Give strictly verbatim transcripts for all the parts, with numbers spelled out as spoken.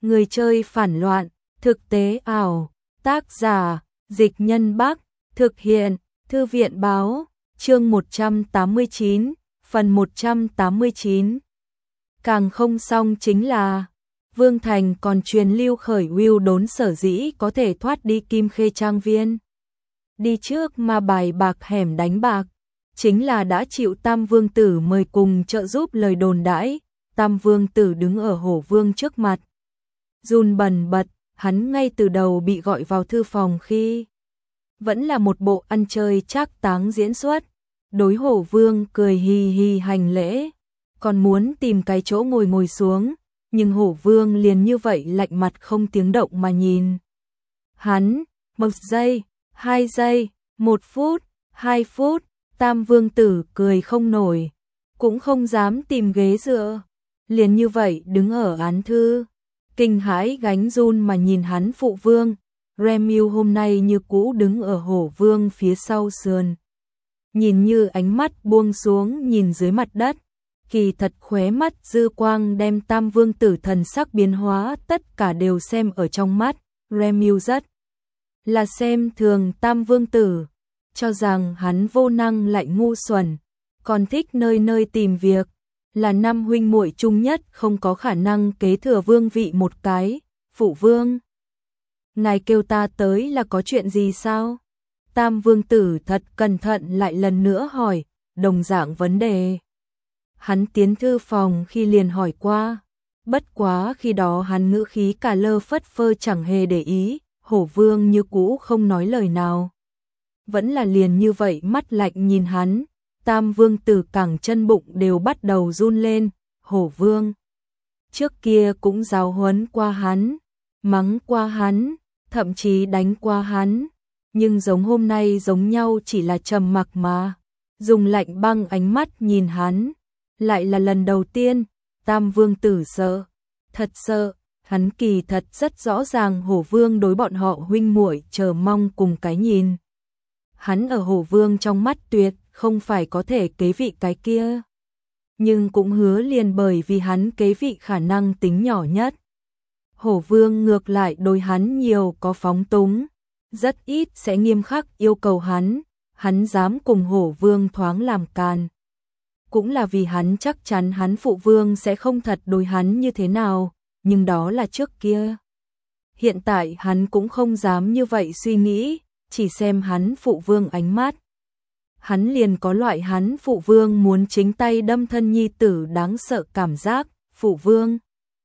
Người chơi phản loạn, thực tế ảo, tác giả, Dịch Nhân Bắc, thực hiện, Thư viện báo, chương một trăm tám mươi chín, phần một trăm tám mươi chín. Càng không xong chính là, Vương Thành còn truyền lưu khởi Will đốn sở dĩ có thể thoát đi Kim Khê Trang Viên. Đi trước mà bài bạc hẻm đánh bạc, chính là đã chịu Tam Vương Tử mời cùng trợ giúp lời đồn đãi. Tam Vương Tử đứng ở Hổ Vương trước mặt, run bần bật, hắn ngay từ đầu bị gọi vào thư phòng khi vẫn là một bộ ăn chơi trác táng diễn xuất, đối Hổ Vương cười hì hì hành lễ, còn muốn tìm cái chỗ ngồi ngồi xuống, nhưng Hổ Vương liền như vậy lạnh mặt không tiếng động mà nhìn hắn. Một giây, hai giây, một phút, hai phút, Tam Vương Tử cười không nổi, cũng không dám tìm ghế dựa, liền như vậy đứng ở án thư, kinh hãi gánh run mà nhìn hắn phụ vương. Remiu hôm nay như cũ đứng ở Hổ Vương phía sau sườn, nhìn như ánh mắt buông xuống nhìn dưới mặt đất, kỳ thật khóe mắt dư quang đem Tam Vương Tử thần sắc biến hóa tất cả đều xem ở trong mắt. Remiu rất là xem thường Tam Vương Tử, cho rằng hắn vô năng lại ngu xuẩn, còn thích nơi nơi tìm việc, là năm huynh muội chung nhất không có khả năng kế thừa vương vị một cái. Phụ vương, ngài kêu ta tới là có chuyện gì sao? Tam Vương Tử thật cẩn thận lại lần nữa hỏi, đồng dạng vấn đề. Hắn tiến thư phòng khi liền hỏi qua, bất quá khi đó hắn ngữ khí cả lơ phất phơ chẳng hề để ý. Hổ Vương như cũ không nói lời nào, vẫn là liền như vậy mắt lạnh nhìn hắn. Tam Vương Tử cẳng chân bụng đều bắt đầu run lên. Hổ Vương trước kia cũng giáo huấn qua hắn, mắng qua hắn, thậm chí đánh qua hắn, nhưng giống hôm nay giống nhau chỉ là trầm mặc mà dùng lạnh băng ánh mắt nhìn hắn. Lại là lần đầu tiên Tam Vương Tử sợ, thật sợ. Hắn kỳ thật rất rõ ràng Hổ Vương đối bọn họ huynh muội chờ mong cùng cái nhìn. Hắn ở Hổ Vương trong mắt tuyệt không phải có thể kế vị cái kia, nhưng cũng hứa liền bởi vì hắn kế vị khả năng tính nhỏ nhất. Hổ Vương ngược lại đối hắn nhiều có phóng túng, rất ít sẽ nghiêm khắc yêu cầu hắn, hắn dám cùng Hổ Vương thoáng làm càn. Cũng là vì hắn chắc chắn hắn phụ vương sẽ không thật đối hắn như thế nào, nhưng đó là trước kia. Hiện tại hắn cũng không dám như vậy suy nghĩ, chỉ xem hắn phụ vương ánh mắt. Hắn liền có loại hắn phụ vương muốn chính tay đâm thân nhi tử đáng sợ cảm giác. Phụ vương,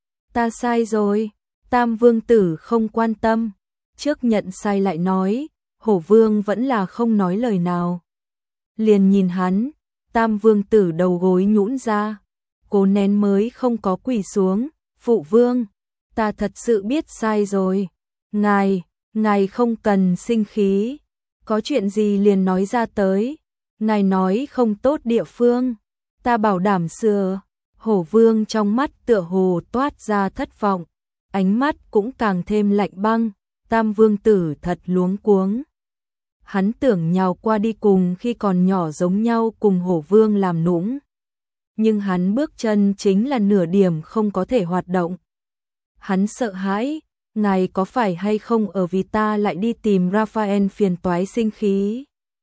ta sai rồi. Tam Vương Tử không quan tâm, trước nhận sai lại nói. Hổ Vương vẫn là không nói lời nào, liền nhìn hắn. Tam Vương Tử đầu gối nhũn ra, cố nén mới không có quỳ xuống. Phụ vương, ta thật sự biết sai rồi. Ngài, ngài không cần sinh khí, có chuyện gì liền nói ra tới. Ngài nói không tốt địa phương, ta bảo đảm sửa. Hổ Vương trong mắt tựa hồ toát ra thất vọng, ánh mắt cũng càng thêm lạnh băng. Tam Vương Tử thật luống cuống. Hắn tưởng nhào qua đi cùng khi còn nhỏ giống nhau cùng Hổ Vương làm nũng, nhưng hắn bước chân chính là nửa điểm không có thể hoạt động. Hắn sợ hãi, ngài có phải hay không ở vì ta lại đi tìm Raphael phiền toái sinh khí?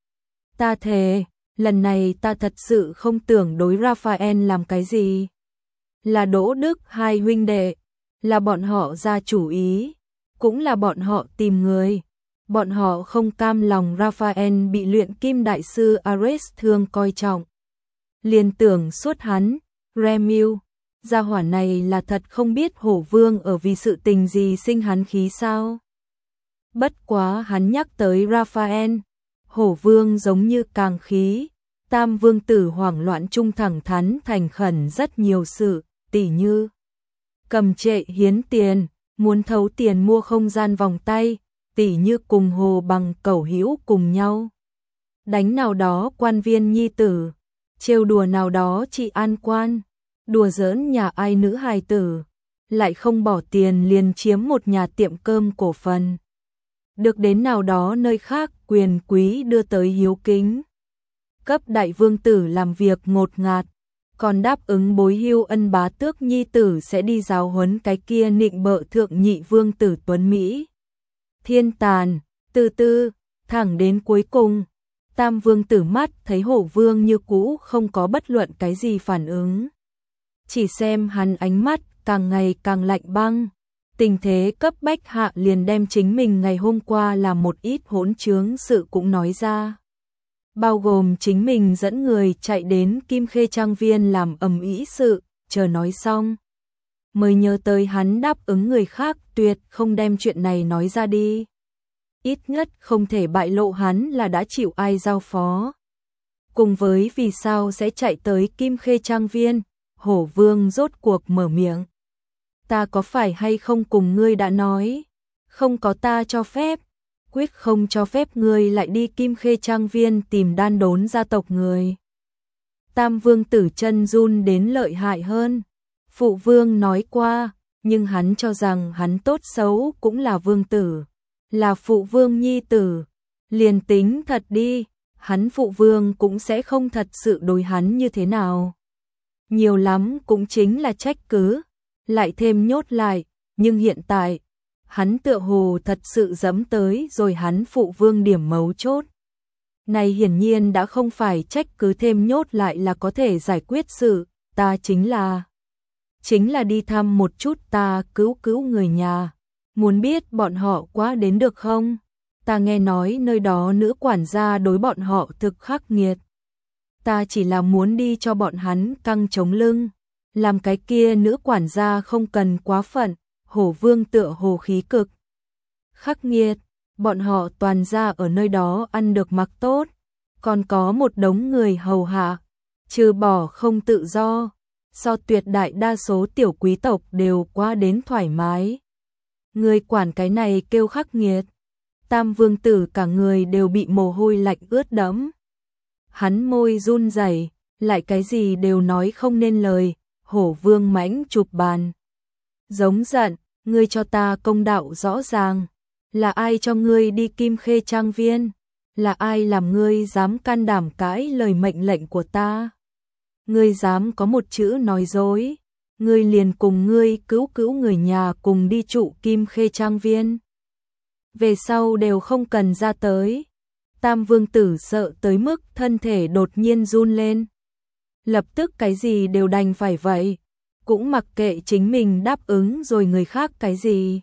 Ta thề, lần này ta thật sự không tưởng đối Raphael làm cái gì. Là Đỗ Đức hai huynh đệ, là bọn họ ra chủ ý, cũng là bọn họ tìm người. Bọn họ không cam lòng Raphael bị luyện kim đại sư Ares thương coi trọng, liền tưởng suốt hắn. Remiu, gia hỏa này là thật không biết Hổ Vương ở vì sự tình gì sinh hắn khí sao? Bất quá hắn nhắc tới Raphael, Hổ Vương giống như càng khí. Tam Vương Tử hoảng loạn trung thẳng thắn thành khẩn rất nhiều sự, tỉ như cầm trệ hiến tiền, muốn thấu tiền mua không gian vòng tay, tỉ như cùng Hồ Bằng cẩu hữu cùng nhau đánh nào đó quan viên nhi tử, trêu đùa nào đó trị an quan, đùa giỡn nhà ai nữ hài tử, lại không bỏ tiền liền chiếm một nhà tiệm cơm cổ phần, được đến nào đó nơi khác quyền quý đưa tới hiếu kính, cấp đại vương tử làm việc ngột ngạt, còn đáp ứng bối hưu ân bá tước nhi tử sẽ đi giáo huấn cái kia nịnh bợ thượng nhị vương tử Tuấn Mỹ. Thiên tàn, từ từ, thẳng đến cuối cùng, Tam vương tử mắt thấy Hổ vương như cũ không có bất luận cái gì phản ứng. Chỉ xem hắn ánh mắt càng ngày càng lạnh băng, tình thế cấp bách hạ liền đem chính mình ngày hôm qua làm một ít hỗn trướng sự cũng nói ra. Bao gồm chính mình dẫn người chạy đến Kim Khê Trang Viên làm ầm ĩ sự, chờ nói xong. Mới nhớ tới hắn đáp ứng người khác tuyệt không đem chuyện này nói ra đi. Ít nhất không thể bại lộ hắn là đã chịu ai giao phó. Cùng với vì sao sẽ chạy tới Kim Khê Trang Viên, Hổ vương rốt cuộc mở miệng. Ta có phải hay không cùng ngươi đã nói, không có ta cho phép, quyết không cho phép ngươi lại đi Kim Khê Trang Viên tìm đan đốn gia tộc người. Tam vương tử chân run đến lợi hại hơn. Phụ vương nói qua, nhưng hắn cho rằng hắn tốt xấu cũng là vương tử, là phụ vương nhi tử. Liền tính thật đi, hắn phụ vương cũng sẽ không thật sự đối hắn như thế nào. Nhiều lắm cũng chính là trách cứ, lại thêm nhốt lại, nhưng hiện tại, hắn tựa hồ thật sự dẫm tới rồi hắn phụ vương điểm mấu chốt. Này hiển nhiên đã không phải trách cứ thêm nhốt lại là có thể giải quyết sự, ta chính là... Chính là đi thăm một chút ta cứu cứu người nhà. Muốn biết bọn họ quá đến được không? Ta nghe nói nơi đó nữ quản gia đối bọn họ thực khắc nghiệt. Ta chỉ là muốn đi cho bọn hắn căng chống lưng. Làm cái kia nữ quản gia không cần quá phận. Hổ vương tựa hồ khí cực. Khắc nghiệt, bọn họ toàn ra ở nơi đó ăn được mặc tốt. Còn có một đống người hầu hạ. Trừ bỏ không tự do. So tuyệt đại đa số tiểu quý tộc đều qua đến thoải mái. Người quản cái này kêu khắc nghiệt. Tam vương tử cả người đều bị mồ hôi lạnh ướt đẫm. Hắn môi run rẩy, lại cái gì đều nói không nên lời. Hổ vương mãnh chụp bàn. Giống giận, ngươi cho ta công đạo rõ ràng. Là ai cho ngươi đi Kim Khê Trang Viên? Là ai làm ngươi dám can đảm cãi lời mệnh lệnh của ta? Ngươi dám có một chữ nói dối, ngươi liền cùng ngươi cứu cứu người nhà cùng đi trụ Kim Khê Trang Viên. Về sau đều không cần ra tới. Tam vương tử sợ tới mức thân thể đột nhiên run lên. Lập tức cái gì đều đành phải vậy, cũng mặc kệ chính mình đáp ứng rồi người khác cái gì.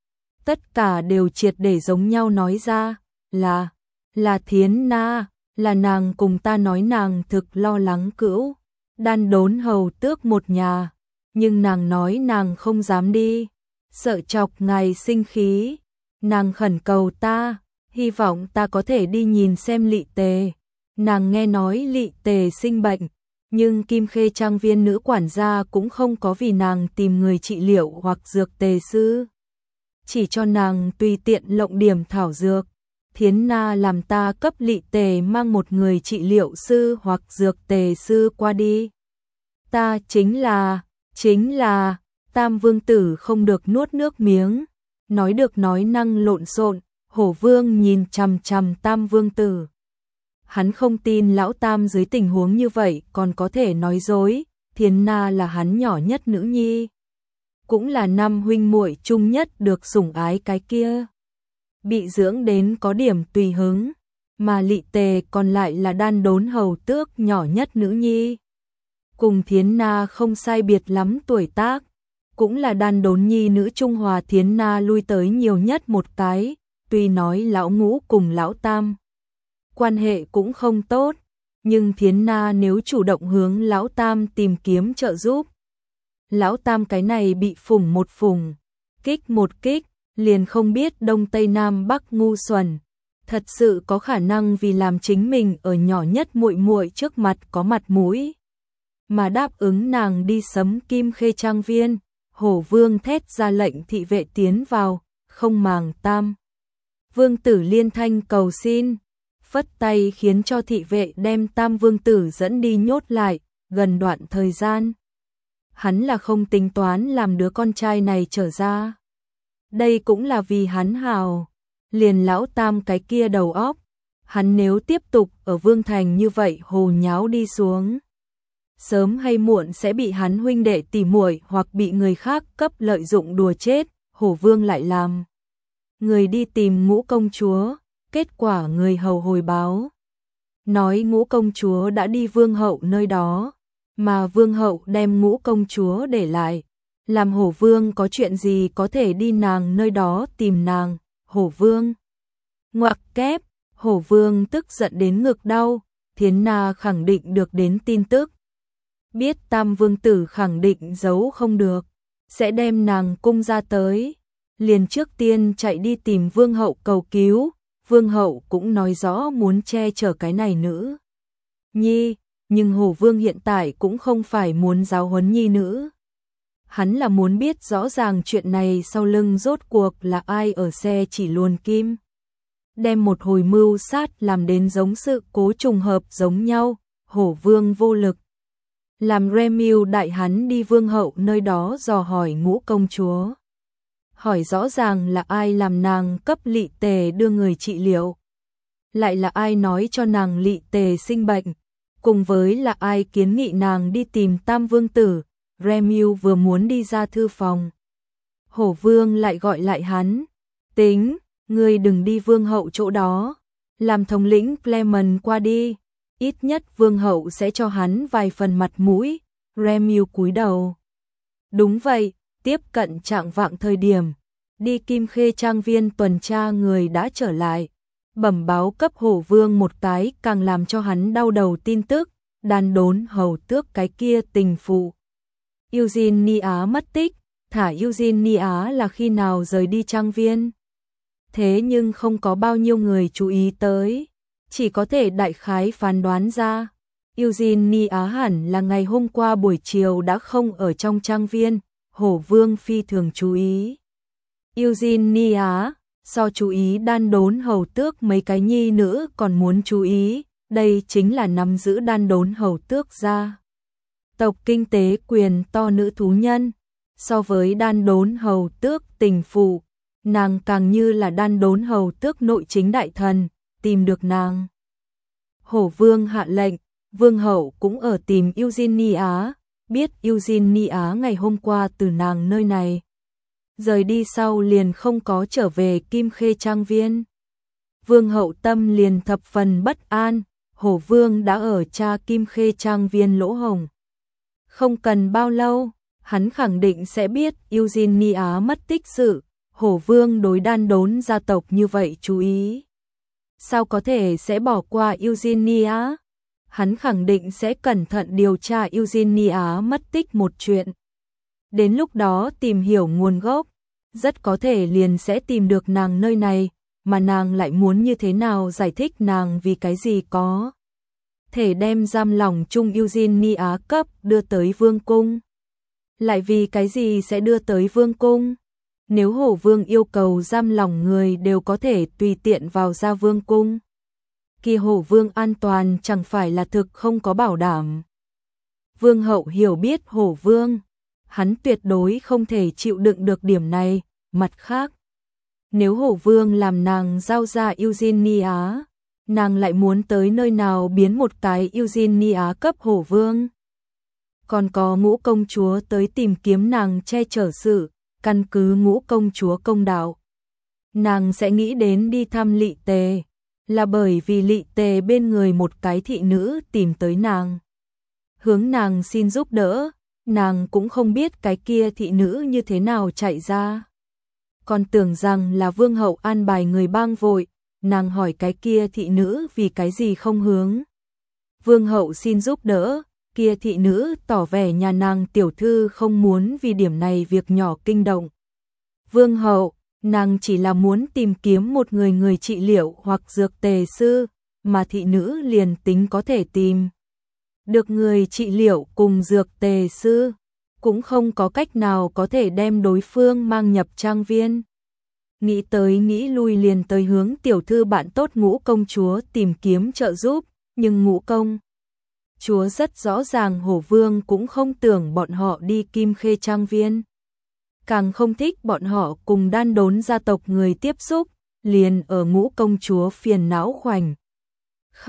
Tất cả đều triệt để giống nhau nói ra, là, là Thiến Na, là nàng cùng ta nói nàng thực lo lắng cữu. Đan đốn hầu tước một nhà, nhưng nàng nói nàng không dám đi, sợ chọc ngài sinh khí, nàng khẩn cầu ta, hy vọng ta có thể đi nhìn xem Lị Tề. Nàng nghe nói Lị Tề sinh bệnh, nhưng Kim Khê Trang Viên nữ quản gia cũng không có vì nàng tìm người trị liệu hoặc dược tề sư, chỉ cho nàng tùy tiện lộng điểm thảo dược. Thiến Na làm ta cấp Lị Tề mang một người trị liệu sư hoặc dược tề sư qua đi. Ta chính là, chính là, Tam vương tử không được nuốt nước miếng, nói được nói năng lộn xộn. Hổ vương nhìn chằm chằm Tam vương tử. Hắn không tin lão Tam dưới tình huống như vậy còn có thể nói dối. Thiến Na là hắn nhỏ nhất nữ nhi, cũng là năm huynh muội chung nhất được sủng ái cái kia, bị dưỡng đến có điểm tùy hứng, mà Lị Tề còn lại là đan đốn hầu tước nhỏ nhất nữ nhi, cùng Thiến Na không sai biệt lắm tuổi tác, cũng là đan đốn nhi nữ Trung Hòa Thiến Na lui tới nhiều nhất một cái. Tuy nói lão ngũ cùng lão Tam quan hệ cũng không tốt, nhưng Thiến Na nếu chủ động hướng lão Tam tìm kiếm trợ giúp, lão Tam cái này bị phủng một phủng, kích một kích, liền không biết đông tây nam bắc ngu xuẩn, thật sự có khả năng vì làm chính mình ở nhỏ nhất muội muội trước mặt có mặt mũi, mà đáp ứng nàng đi sấm Kim Khê Trang Viên. Hổ vương thét ra lệnh thị vệ tiến vào, không màng Tam vương tử liên thanh cầu xin, phất tay khiến cho thị vệ đem Tam vương tử dẫn đi nhốt lại. Gần đoạn thời gian, hắn là không tính toán làm đứa con trai này trở ra. Đây cũng là vì hắn hào, liền lão Tam cái kia đầu óc, hắn nếu tiếp tục ở Vương Thành như vậy hồ nháo đi xuống, sớm hay muộn sẽ bị hắn huynh đệ tỉ muội hoặc bị người khác cấp lợi dụng đùa chết. Hổ Vương lại làm người đi tìm Ngũ công chúa, kết quả người hầu hồi báo nói Ngũ công chúa đã đi vương hậu nơi đó, mà vương hậu đem Ngũ công chúa để lại. Làm Hổ Vương có chuyện gì có thể đi nàng nơi đó tìm nàng. Hổ Vương ngoặc kép, Hổ Vương tức giận đến ngực đau. Thiến Na khẳng định được đến tin tức, biết Tam vương tử khẳng định giấu không được, sẽ đem nàng cung ra tới, liền trước tiên chạy đi tìm vương hậu cầu cứu. Vương hậu cũng nói rõ muốn che chở cái này nữ nhi, nhưng Hổ Vương hiện tại cũng không phải muốn giáo huấn nhi nữ. Hắn là muốn biết rõ ràng chuyện này sau lưng rốt cuộc là ai ở xe chỉ luồn kim. Đem một hồi mưu sát làm đến giống sự cố trùng hợp giống nhau. Hổ Vương vô lực, làm Remiu đại hắn đi vương hậu nơi đó dò hỏi Ngũ công chúa, hỏi rõ ràng là ai làm nàng cấp Lị Tề đưa người trị liệu, lại là ai nói cho nàng Lị Tề sinh bệnh, cùng với là ai kiến nghị nàng đi tìm Tam vương tử. Remiu vừa muốn đi ra thư phòng, Hổ Vương lại gọi lại hắn, tính, ngươi đừng đi vương hậu chỗ đó, làm thống lĩnh Clement qua đi, ít nhất vương hậu sẽ cho hắn vài phần mặt mũi. Remiu cúi đầu, đúng vậy. Tiếp cận trạng vạng thời điểm, đi Kim Khê trang viên tuần tra người đã trở lại, bẩm báo cấp Hổ Vương một cái càng làm cho hắn đau đầu tin tức. Đan đốn hầu tước cái kia tình phụ Eugenia mất tích. Thả Eugenia là khi nào rời đi trang viên, thế nhưng không có bao nhiêu người chú ý tới, chỉ có thể đại khái phán đoán ra Eugenia hẳn là ngày hôm qua buổi chiều đã không ở trong trang viên. Hổ Vương phi thường chú ý Eugenia, so chú ý đan đốn hầu tước mấy cái nhi nữ còn muốn chú ý. Đây chính là nắm giữ đan đốn hầu tước gia tộc kinh tế quyền to nữ thú nhân. So với đan đốn hầu tước tình phụ, nàng càng như là đan đốn hầu tước nội chính đại thần. Tìm được nàng, Hổ Vương hạ lệnh, vương hậu cũng ở tìm Eugenia, biết Eugenia ngày hôm qua từ nàng nơi này rời đi sau liền không có trở về Kim Khê trang viên. Vương hậu tâm liền thập phần bất an. Hổ Vương đã ở tra Kim Khê trang viên lỗ hổng, không cần bao lâu hắn khẳng định sẽ biết Eugenia mất tích sự. Hổ Vương đối đan đốn gia tộc như vậy chú ý, sao có thể sẽ bỏ qua Eugenia? Hắn khẳng định sẽ cẩn thận điều tra Eugenia mất tích một chuyện. Đến lúc đó tìm hiểu nguồn gốc, rất có thể liền sẽ tìm được nàng nơi này, mà nàng lại muốn như thế nào giải thích nàng vì cái gì có thể đem giam lỏng chung Eugenia cấp đưa tới vương cung. Lại vì cái gì sẽ đưa tới vương cung? Nếu Hổ Vương yêu cầu giam lỏng người đều có thể tùy tiện vào ra vương cung, kia Hổ Vương an toàn chẳng phải là thực không có bảo đảm. Vương hậu hiểu biết Hổ Vương, hắn tuyệt đối không thể chịu đựng được điểm này. Mặt khác, nếu Hổ Vương làm nàng giao ra Eugenia, nàng lại muốn tới nơi nào biến một cái Eugenia cấp Hổ Vương? Còn có Ngũ công chúa tới tìm kiếm nàng che chở sự, căn cứ Ngũ công chúa công đạo, nàng sẽ nghĩ đến đi thăm Lị Tề, là bởi vì Lị Tề bên người một cái thị nữ tìm tới nàng, hướng nàng xin giúp đỡ. Nàng cũng không biết cái kia thị nữ như thế nào chạy ra, còn tưởng rằng là vương hậu an bài người bang vội. Nàng hỏi cái kia thị nữ vì cái gì không hướng vương hậu xin giúp đỡ, kia thị nữ tỏ vẻ nhà nàng tiểu thư không muốn vì điểm này việc nhỏ kinh động vương hậu, nàng chỉ là muốn tìm kiếm một người người trị liệu hoặc dược tề sư, mà thị nữ liền tính có thể tìm được người trị liệu cùng dược tề sư, cũng không có cách nào có thể đem đối phương mang nhập trang viên. Nghĩ tới nghĩ lui liền tới hướng tiểu thư bạn tốt Ngũ công chúa tìm kiếm trợ giúp, nhưng Ngũ công chúa rất rõ ràng Hổ Vương cũng không tưởng bọn họ đi Kim Khê trang viên, càng không thích bọn họ cùng đan đốn gia tộc người tiếp xúc, liền ở Ngũ công chúa phiền não khoảnh khắc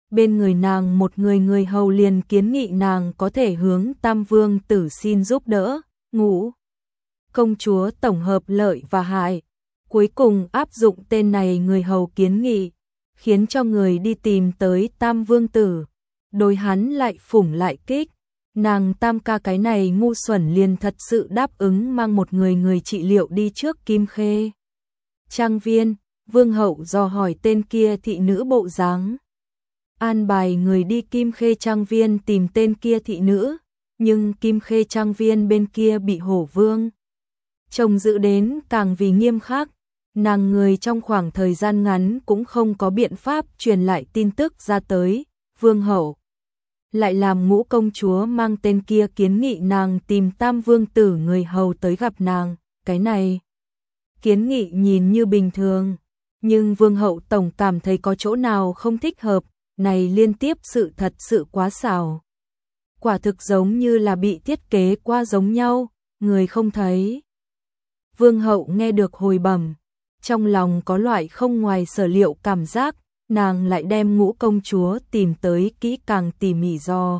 bên người nàng một người người hầu liền kiến nghị nàng có thể hướng Tam Vương Tử xin giúp đỡ, Ngũ công chúa tổng hợp lợi và hại, cuối cùng áp dụng tên này người hầu kiến nghị, khiến cho người đi tìm tới Tam Vương Tử, đối hắn lại phủng lại kích, nàng Tam ca cái này ngu xuẩn liền thật sự đáp ứng mang một người người trị liệu đi trước Kim Khê trang viên. Vương hậu dò hỏi tên kia thị nữ bộ dáng, an bài người đi Kim Khê trang viên tìm tên kia thị nữ, nhưng Kim Khê trang viên bên kia bị Hổ Vương trông giữ đến càng vì nghiêm khắc, nàng người trong khoảng thời gian ngắn cũng không có biện pháp truyền lại tin tức ra tới, Vương hậu lại làm Ngũ công chúa mang tên kia kiến nghị nàng tìm Tam Vương Tử người hầu tới gặp nàng, cái này kiến nghị nhìn như bình thường, nhưng Vương hậu tổng cảm thấy có chỗ nào không thích hợp, này liên tiếp sự thật sự quá xảo. Quả thực giống như là bị thiết kế qua giống nhau, người không thấy. Vương hậu nghe được hồi bẩm, trong lòng có loại không ngoài sở liệu cảm giác, nàng lại đem Ngũ công chúa tìm tới kỹ càng tỉ mỉ do.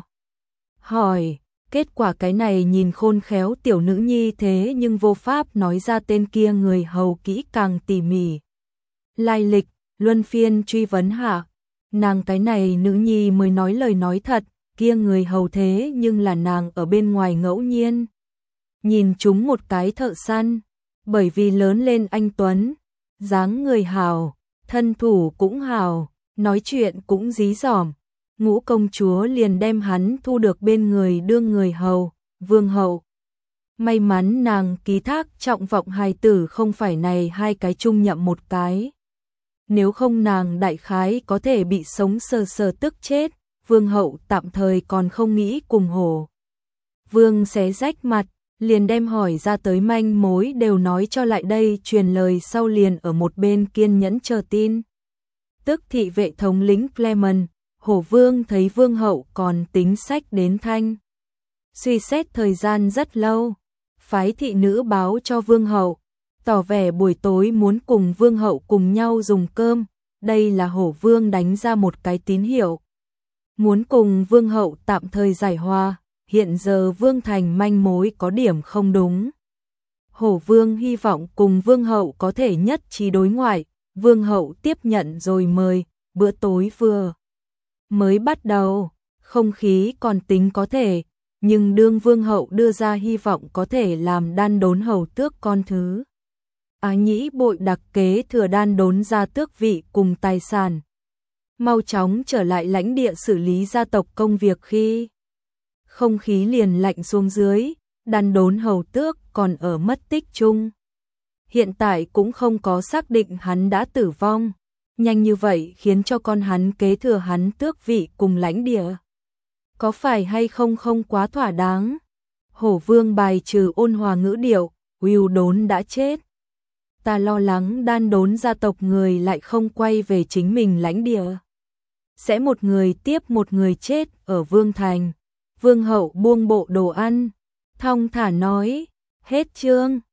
Hỏi, kết quả cái này nhìn khôn khéo tiểu nữ nhi thế nhưng vô pháp nói ra tên kia người hầu kỹ càng tỉ mỉ. Lai lịch, luân phiên truy vấn hạ, nàng cái này nữ nhi mới nói lời nói thật, kia người hầu thế nhưng là nàng ở bên ngoài ngẫu nhiên. Nhìn chúng một cái thợ săn, bởi vì lớn lên anh tuấn, dáng người hào, thân thủ cũng hào, nói chuyện cũng dí dỏm, Ngũ công chúa liền đem hắn thu được bên người đương người hầu, Vương hậu. May mắn nàng ký thác trọng vọng hài tử không phải này hai cái chung nhậm một cái. Nếu không nàng đại khái có thể bị sống sờ sờ tức chết, Vương hậu tạm thời còn không nghĩ cùng Hổ Vương xé rách mặt, liền đem hỏi ra tới manh mối đều nói cho lại đây, truyền lời sau liền ở một bên kiên nhẫn chờ tin. Tức thị vệ thống lĩnh Clement, Hổ Vương thấy Vương hậu còn tính sách đến thanh. Suy xét thời gian rất lâu, phái thị nữ báo cho Vương hậu, tỏ vẻ buổi tối muốn cùng Vương hậu cùng nhau dùng cơm, đây là Hổ Vương đánh ra một cái tín hiệu. Muốn cùng Vương hậu tạm thời giải hòa, hiện giờ Vương Thành manh mối có điểm không đúng. Hổ Vương hy vọng cùng Vương hậu có thể nhất trí đối ngoại, Vương hậu tiếp nhận rồi mời, bữa tối vừa mới bắt đầu, không khí còn tính có thể, nhưng đương Vương hậu đưa ra hy vọng có thể làm đan đốn hầu tước con thứ. Á nhĩ bội đặc kế thừa đan đốn ra tước vị cùng tài sản. Mau chóng trở lại lãnh địa xử lý gia tộc công việc khi không khí liền lạnh xuống dưới, đan đốn hầu tước còn ở mất tích chung. Hiện tại cũng không có xác định hắn đã tử vong, nhanh như vậy khiến cho con hắn kế thừa hắn tước vị cùng lãnh địa. Có phải hay không không quá thỏa đáng? Hổ Vương bài trừ ôn hòa ngữ điệu, Hưu Đốn đã chết. Ta lo lắng đan đốn gia tộc người lại không quay về chính mình lãnh địa. Sẽ một người tiếp một người chết ở Vương Thành. Vương hậu buông bộ đồ ăn, thong thả nói, hết chương.